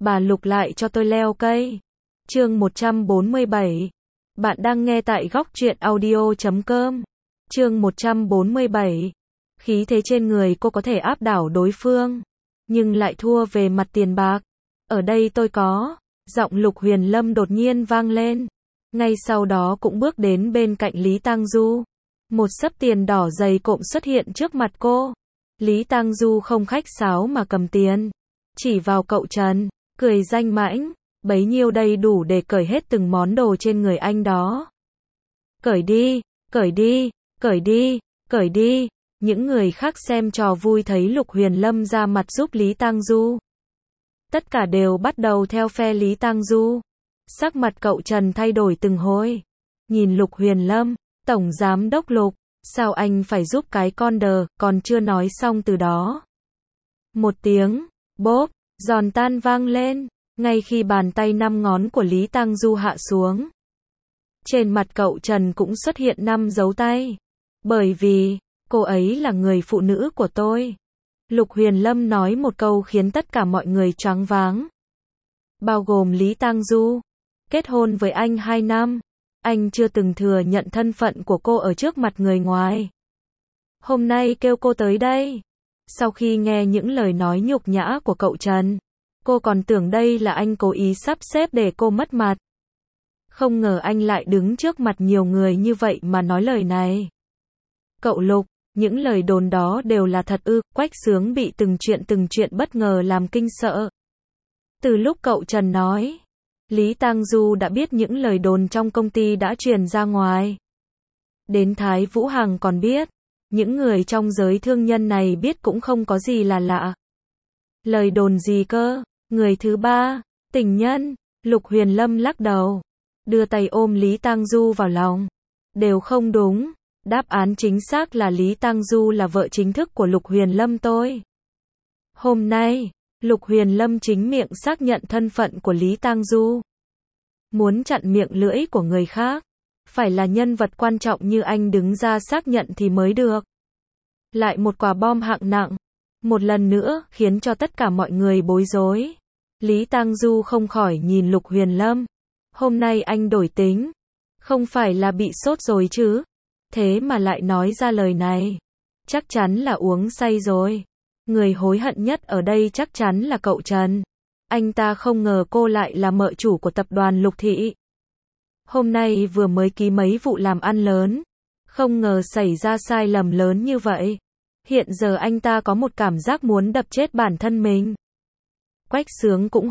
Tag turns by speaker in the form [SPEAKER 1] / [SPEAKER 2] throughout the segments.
[SPEAKER 1] bà Lục lại cho tôi leo cây. Chương 147. Bạn đang nghe tại góc truyện audio.com. Chương 147. Khí thế trên người cô có thể áp đảo đối phương, nhưng lại thua về mặt tiền bạc. Ở đây tôi có. Giọng Lục Huyền Lâm đột nhiên vang lên. Ngay sau đó cũng bước đến bên cạnh Lý Tang Du. Một xấp tiền đỏ dày cộm xuất hiện trước mặt cô. Lý Tang Du không khách sáo mà cầm tiền, chỉ vào cậu Trần, cười danh mãnh, bấy nhiêu đây đủ để cởi hết từng món đồ trên người anh đó. Cởi đi, cởi đi, cởi đi, cởi đi. Những người khác xem trò vui thấy Lục Huyền Lâm ra mặt giúp Lý Tang Du, tất cả đều bắt đầu theo phe Lý Tang Du. Sắc mặt cậu Trần thay đổi từng hồi. Nhìn Lục Huyền Lâm, Tổng Giám đốc Lục, sao anh phải giúp cái con đờ, còn chưa nói xong từ đó. Một tiếng, bốp, giòn tan vang lên, ngay khi bàn tay 5 ngón của Lý Tang Du hạ xuống. Trên mặt cậu Trần cũng xuất hiện 5 dấu tay. Bởi vì, cô ấy là người phụ nữ của tôi. Lục Huyền Lâm nói một câu khiến tất cả mọi người choáng váng. Bao gồm Lý Tang Du. Kết hôn với anh 2 năm. Anh chưa từng thừa nhận thân phận của cô ở trước mặt người ngoài. Hôm nay kêu cô tới đây. Sau khi nghe những lời nói nhục nhã của cậu Trần, cô còn tưởng đây là anh cố ý sắp xếp để cô mất mặt. Không ngờ anh lại đứng trước mặt nhiều người như vậy mà nói lời này. Cậu Lục, những lời đồn đó đều là thật ư? Quách Xướng bị từng chuyện bất ngờ làm kinh sợ. Từ lúc cậu Trần nói, Lý Tang Du đã biết những lời đồn trong công ty đã truyền ra ngoài. Đến Thái Vũ Hằng còn biết. Những người trong giới thương nhân này biết cũng không có gì là lạ. Lời đồn gì cơ? Người thứ ba, tình nhân. Lục Huyền Lâm lắc đầu, đưa tay ôm Lý Tang Du vào lòng. Đều không đúng. Đáp án chính xác là Lý Tang Du là vợ chính thức của Lục Huyền Lâm tôi. Hôm nay, Lục Huyền Lâm chính miệng xác nhận thân phận của Lý Tang Du. Muốn chặn miệng lưỡi của người khác, phải là nhân vật quan trọng như anh đứng ra xác nhận thì mới được. Lại một quả bom hạng nặng, một lần nữa khiến cho tất cả mọi người bối rối. Lý Tang Du không khỏi nhìn Lục Huyền Lâm. Hôm nay anh đổi tính, không phải là bị sốt rồi chứ? Thế mà lại nói ra lời này. Chắc chắn là uống say rồi. Người hối hận nhất ở đây chắc chắn là cậu Trần. Anh ta không ngờ cô lại là mợ chủ của tập đoàn Lục Thị. Hôm nay vừa mới ký mấy vụ làm ăn lớn, không ngờ xảy ra sai lầm lớn như vậy. Hiện giờ anh ta có một cảm giác muốn đập chết bản thân mình. Quách Xướng cũng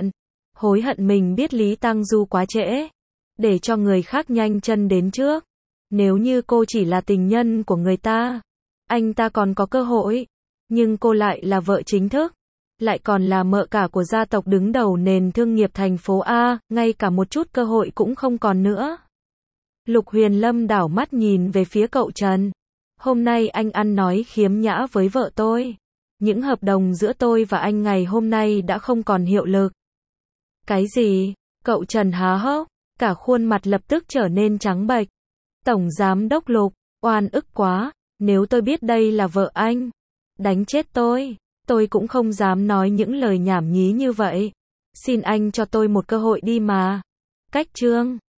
[SPEAKER 1] hối hận mình biết Lý Tang Du quá trễ, để cho người khác nhanh chân đến trước. Nếu như cô chỉ là tình nhân của người ta, anh ta còn có cơ hội. Nhưng cô lại là vợ chính thức, lại còn là mợ cả của gia tộc đứng đầu nền thương nghiệp thành phố A, ngay cả một chút cơ hội cũng không còn nữa. Lục Huyền Lâm đảo mắt nhìn về phía cậu Trần. Hôm nay anh ăn nói khiếm nhã với vợ tôi. Những hợp đồng giữa tôi và anh ngày hôm nay đã không còn hiệu lực. Cái gì? Cậu Trần há hốc, cả khuôn mặt lập tức trở nên trắng bệch. Tổng Giám đốc Lục, oan ức quá, nếu tôi biết đây là vợ anh, đánh chết tôi cũng không dám nói những lời nhảm nhí như vậy. Xin anh cho tôi một cơ hội đi mà. Cách chương